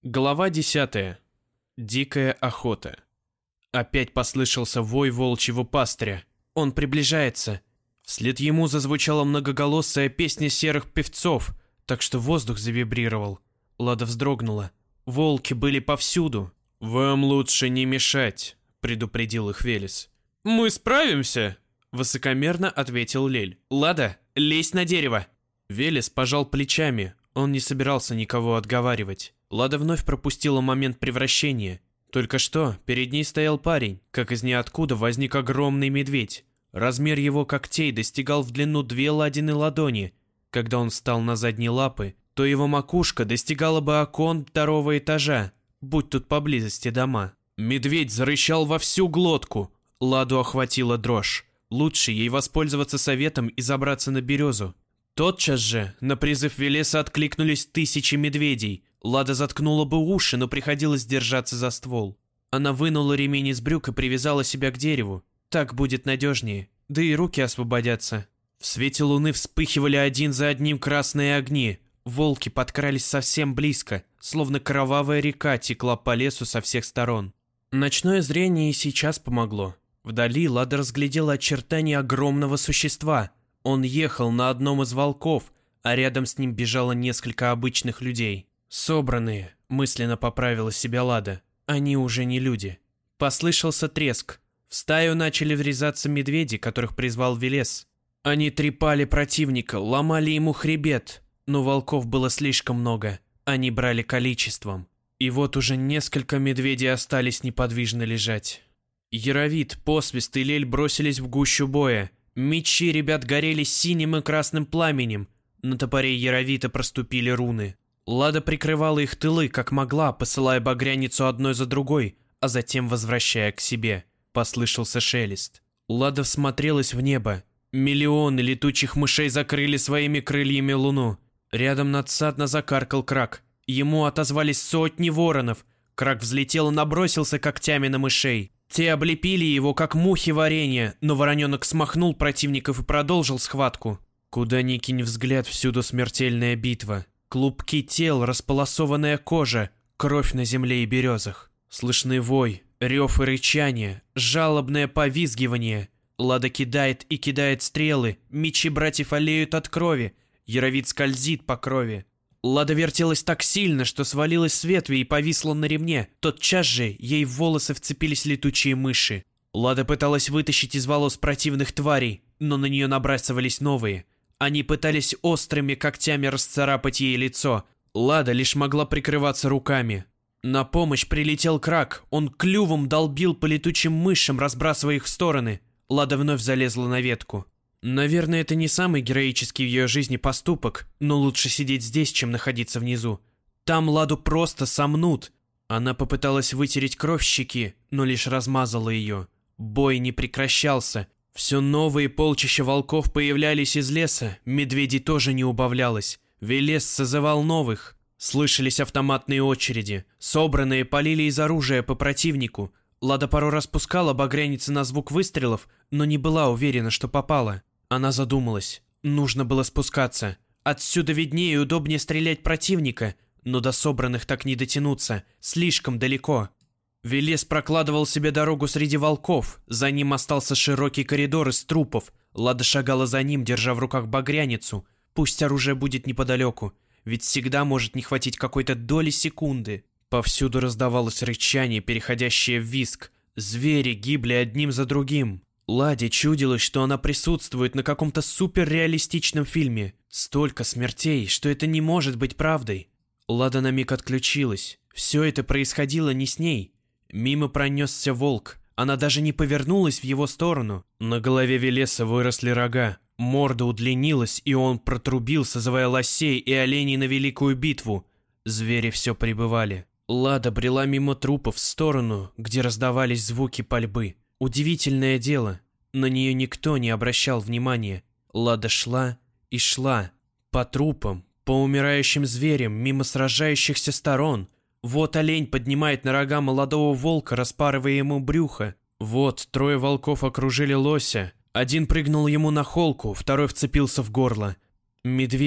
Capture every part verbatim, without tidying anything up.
Глава десятая. Дикая охота. Опять послышался вой волчьего пастыря. Он приближается. Вслед ему зазвучала многоголосая песня серых певцов, так что воздух завибрировал. Лада вздрогнула. Волки были повсюду. «Вам лучше не мешать», — предупредил их Велес. «Мы справимся», — высокомерно ответил Лель. «Лада, лезь на дерево». Велес пожал плечами. Он не собирался никого отговаривать. Лада вновь пропустила момент превращения. Только что перед ней стоял парень, как из ниоткуда возник огромный медведь. Размер его когтей достигал в длину две Ладины ладони. Когда он встал на задние лапы, то его макушка достигала бы окон второго этажа, будь тут поблизости дома. Медведь зарычал во всю глотку. Ладу охватила дрожь. Лучше ей воспользоваться советом и забраться на березу. Тотчас же на призыв Велеса откликнулись тысячи медведей. Лада заткнула бы уши, но приходилось держаться за ствол. Она вынула ремень из брюк и привязала себя к дереву. Так будет надежнее, да и руки освободятся. В свете луны вспыхивали один за одним красные огни. Волки подкрались совсем близко, словно кровавая река текла по лесу со всех сторон. Ночное зрение и сейчас помогло. Вдали Лада разглядела очертания огромного существа. Он ехал на одном из волков, а рядом с ним бежало несколько обычных людей. «Собранные», — мысленно поправила себя Лада. «Они уже не люди». Послышался треск. В стаю начали врезаться медведи, которых призвал Велес. Они трепали противника, ломали ему хребет. Но волков было слишком много. Они брали количеством. И вот уже несколько медведей остались неподвижно лежать. Яровит, Посвист и Лель бросились в гущу боя. Мечи ребят горели синим и красным пламенем. На топоре Яровита проступили руны. Лада прикрывала их тылы, как могла, посылая багряницу одной за другой, а затем возвращая к себе. Послышался шелест. Лада всмотрелась в небо. Миллионы летучих мышей закрыли своими крыльями луну. Рядом надсадно закаркал Крак. Ему отозвались сотни воронов. Крак взлетел и набросился когтями на мышей. Те облепили его, как мухи варенья, но вороненок смахнул противников и продолжил схватку. Куда ни кинь взгляд, всюду смертельная битва. Клубки тел, располосованная кожа, кровь на земле и березах. Слышны вой, рев и рычание, жалобное повизгивание. Лада кидает и кидает стрелы, мечи братьев олеют от крови, Яровит скользит по крови. Лада вертелась так сильно, что свалилась с ветви и повисла на ремне. Тотчас же ей в волосы вцепились летучие мыши. Лада пыталась вытащить из волос противных тварей, но на нее набрасывались новые. Они пытались острыми когтями расцарапать ей лицо. Лада лишь могла прикрываться руками. На помощь прилетел Крак. Он клювом долбил по летучим мышам, разбрасывая их в стороны. Лада вновь залезла на ветку. Наверное, это не самый героический в ее жизни поступок, но лучше сидеть здесь, чем находиться внизу. Там Ладу просто сомнут. Она попыталась вытереть кровь с щеки, но лишь размазала ее. Бой не прекращался. Все новые полчища волков появлялись из леса, медведей тоже не убавлялось. Велес созывал новых. Слышались автоматные очереди. Собранные полили из оружия по противнику. Лада пару раз пускала багряницы на звук выстрелов, но не была уверена, что попала. Она задумалась. Нужно было спускаться. Отсюда виднее и удобнее стрелять противника, но до собранных так не дотянуться. Слишком далеко. Велес прокладывал себе дорогу среди волков. За ним остался широкий коридор из трупов. Лада шагала за ним, держа в руках багряницу. Пусть оружие будет неподалеку, ведь всегда может не хватить какой-то доли секунды. Повсюду раздавалось рычание, переходящее в визг. Звери гибли одним за другим. Ладе чудилось, что она присутствует на каком-то суперреалистичном фильме. Столько смертей, что это не может быть правдой. Лада на миг отключилась. Все это происходило не с ней. Мимо пронесся волк. Она даже не повернулась в его сторону. На голове Велеса выросли рога. Морда удлинилась, и он протрубил, созывая лосей и оленей на великую битву. Звери все прибывали. Лада брела мимо трупов в сторону, где раздавались звуки пальбы. Удивительное дело, на нее никто не обращал внимания. Лада шла и шла. По трупам, по умирающим зверям, мимо сражающихся сторон. Вот олень поднимает на рога молодого волка, распарывая ему брюхо. Вот трое волков окружили лося. Один прыгнул ему на холку, второй вцепился в горло. Медведь,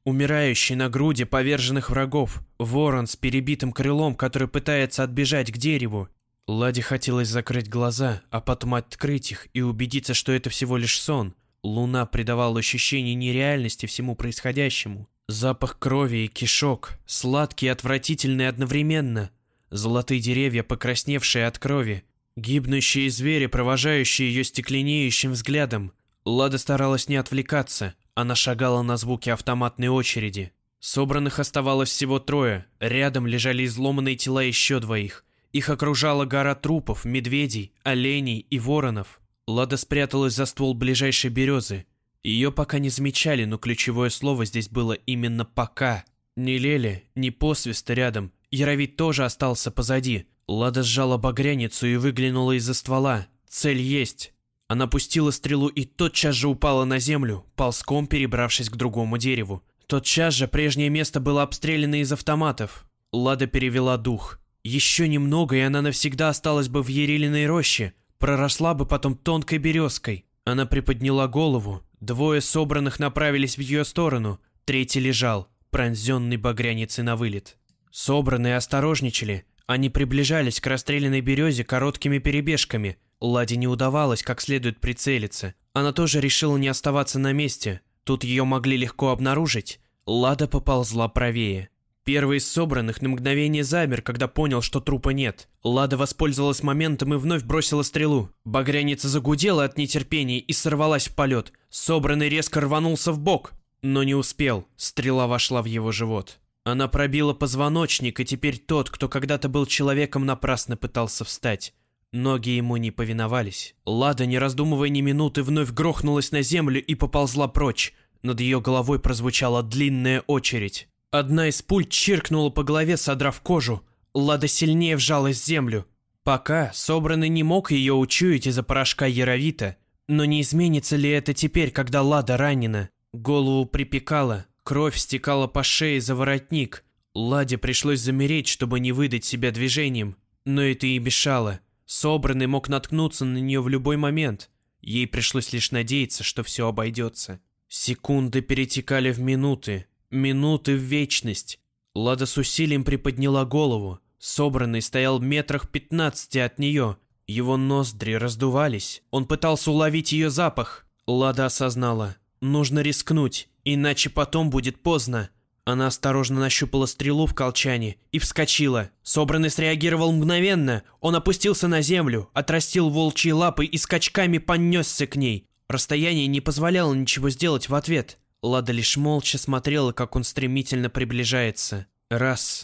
Умирающий на груди поверженных врагов. Ворон с перебитым крылом, который пытается отбежать к дереву. Ладе хотелось закрыть глаза, а потом открыть их и убедиться, что это всего лишь сон. Луна придавала ощущение нереальности всему происходящему. Запах крови и кишок, сладкий и отвратительный одновременно. Золотые деревья, покрасневшие от крови. Гибнущие звери, провожающие ее стекленеющим взглядом. Лада старалась не отвлекаться. Она шагала на звуки автоматной очереди. Собранных оставалось всего трое. Рядом лежали изломанные тела еще двоих. Их окружала гора трупов, медведей, оленей и воронов. Лада спряталась за ствол ближайшей березы. Ее пока не замечали, но ключевое слово здесь было именно «пока». Ни Лели, ни посвиста рядом. Яровит тоже остался позади. Лада сжала багряницу и выглянула из-за ствола. Цель есть. Она пустила стрелу и тотчас же упала на землю, ползком перебравшись к другому дереву. Тотчас же прежнее место было обстреляно из автоматов. Лада перевела дух. Еще немного, и она навсегда осталась бы в Ярилиной роще, проросла бы потом тонкой березкой. Она приподняла голову. Двое собранных направились в ее сторону. Третий лежал, пронзенный багряницей на вылет. Собранные осторожничали. Они приближались к расстрелянной березе короткими перебежками. Ладе не удавалось как следует прицелиться. Она тоже решила не оставаться на месте. Тут ее могли легко обнаружить. Лада поползла правее. Первый из собранных на мгновение замер, когда понял, что трупа нет. Лада воспользовалась моментом и вновь бросила стрелу. Багряница загудела от нетерпения и сорвалась в полет. Собранный резко рванулся в бок, но не успел. Стрела вошла в его живот. Она пробила позвоночник, и теперь тот, кто когда-то был человеком, напрасно пытался встать. Ноги ему не повиновались. Лада, не раздумывая ни минуты, вновь грохнулась на землю и поползла прочь. Над ее головой прозвучала длинная очередь. Одна из пуль чиркнула по голове, содрав кожу. Лада сильнее вжалась в землю. Пока собранный не мог ее учуять из-за порошка Яровита. Но не изменится ли это теперь, когда Лада ранена? Голову припекала, кровь стекала по шее за воротник. Ладе пришлось замереть, чтобы не выдать себя движением. Но это и мешало. Собранный мог наткнуться на нее в любой момент. Ей пришлось лишь надеяться, что все обойдется. Секунды перетекали в минуты. Минуты в вечность. Лада с усилием приподняла голову. Собранный стоял в метрах пятнадцати от нее. Его ноздри раздувались. Он пытался уловить ее запах. Лада осознала. Нужно рискнуть, иначе потом будет поздно. Она осторожно нащупала стрелу в колчане и вскочила. Собранный среагировал мгновенно. Он опустился на землю, отрастил волчьи лапы и скачками понесся к ней. Расстояние не позволяло ничего сделать в ответ. Лада лишь молча смотрела, как он стремительно приближается. Раз.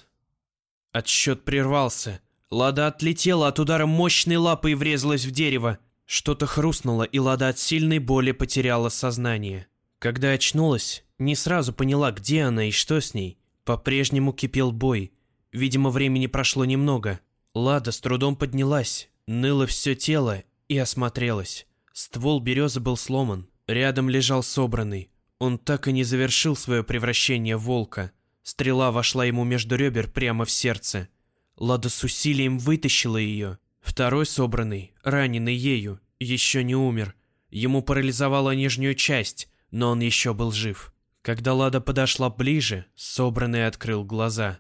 Отсчет прервался. Лада отлетела от удара мощной лапы и врезалась в дерево. Что-то хрустнуло, и Лада от сильной боли потеряла сознание. Когда очнулась, не сразу поняла, где она и что с ней. По-прежнему кипел бой. Видимо, времени прошло немного. Лада с трудом поднялась, ныло все тело и осмотрелась. Ствол березы был сломан. Рядом лежал собранный. Он так и не завершил свое превращение в волка. Стрела вошла ему между ребер прямо в сердце. Лада с усилием вытащила ее. Второй собранный, раненый ею, еще не умер. Ему парализовала нижнюю часть, но он еще был жив. Когда Лада подошла ближе, собранный открыл глаза.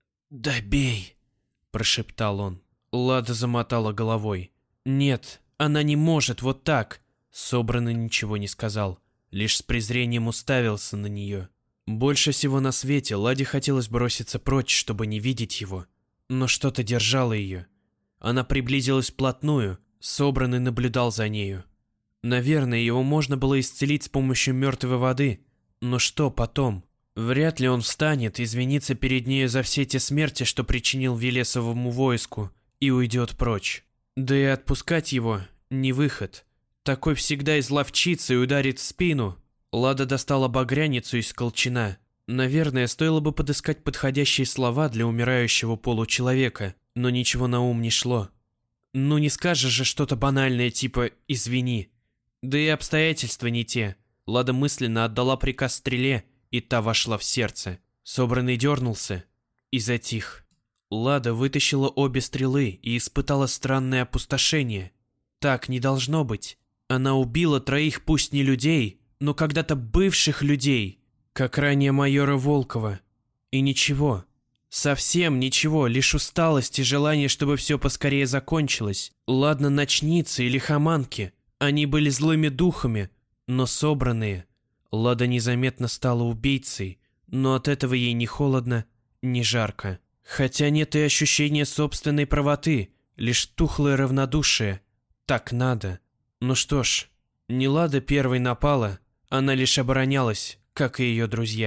«Добей!» – прошептал он. Лада замотала головой. «Нет, она не может вот так!» Собранный ничего не сказал, лишь с презрением уставился на нее. Больше всего на свете Ладе хотелось броситься прочь, чтобы не видеть его. Но что-то держало ее. Она приблизилась вплотную, собранный наблюдал за нею. Наверное, его можно было исцелить с помощью мертвой воды. Но что потом? Вряд ли он встанет, извинится перед нею за все те смерти, что причинил Велесовому войску, и уйдет прочь. Да и отпускать его не выход. Такой всегда изловчится и ударит в спину. Лада достала багряницу из колчана. Наверное, стоило бы подыскать подходящие слова для умирающего получеловека, но ничего на ум не шло. Ну не скажешь же что-то банальное типа «извини». Да и обстоятельства не те. Лада мысленно отдала приказ стреле, и та вошла в сердце. Собранный дернулся и затих. Лада вытащила обе стрелы и испытала странное опустошение. Так не должно быть. Она убила троих, пусть не людей, но когда-то бывших людей. как ранее майора Волкова. И ничего. Совсем ничего, лишь усталость и желание, чтобы все поскорее закончилось. Ладно, ночницы или хаманки. Они были злыми духами, но собранные. Лада незаметно стала убийцей, но от этого ей ни холодно, ни жарко. Хотя нет и ощущения собственной правоты, лишь тухлое равнодушие. Так надо. Ну что ж, не Лада первой напала, она лишь оборонялась, как и ее друзья.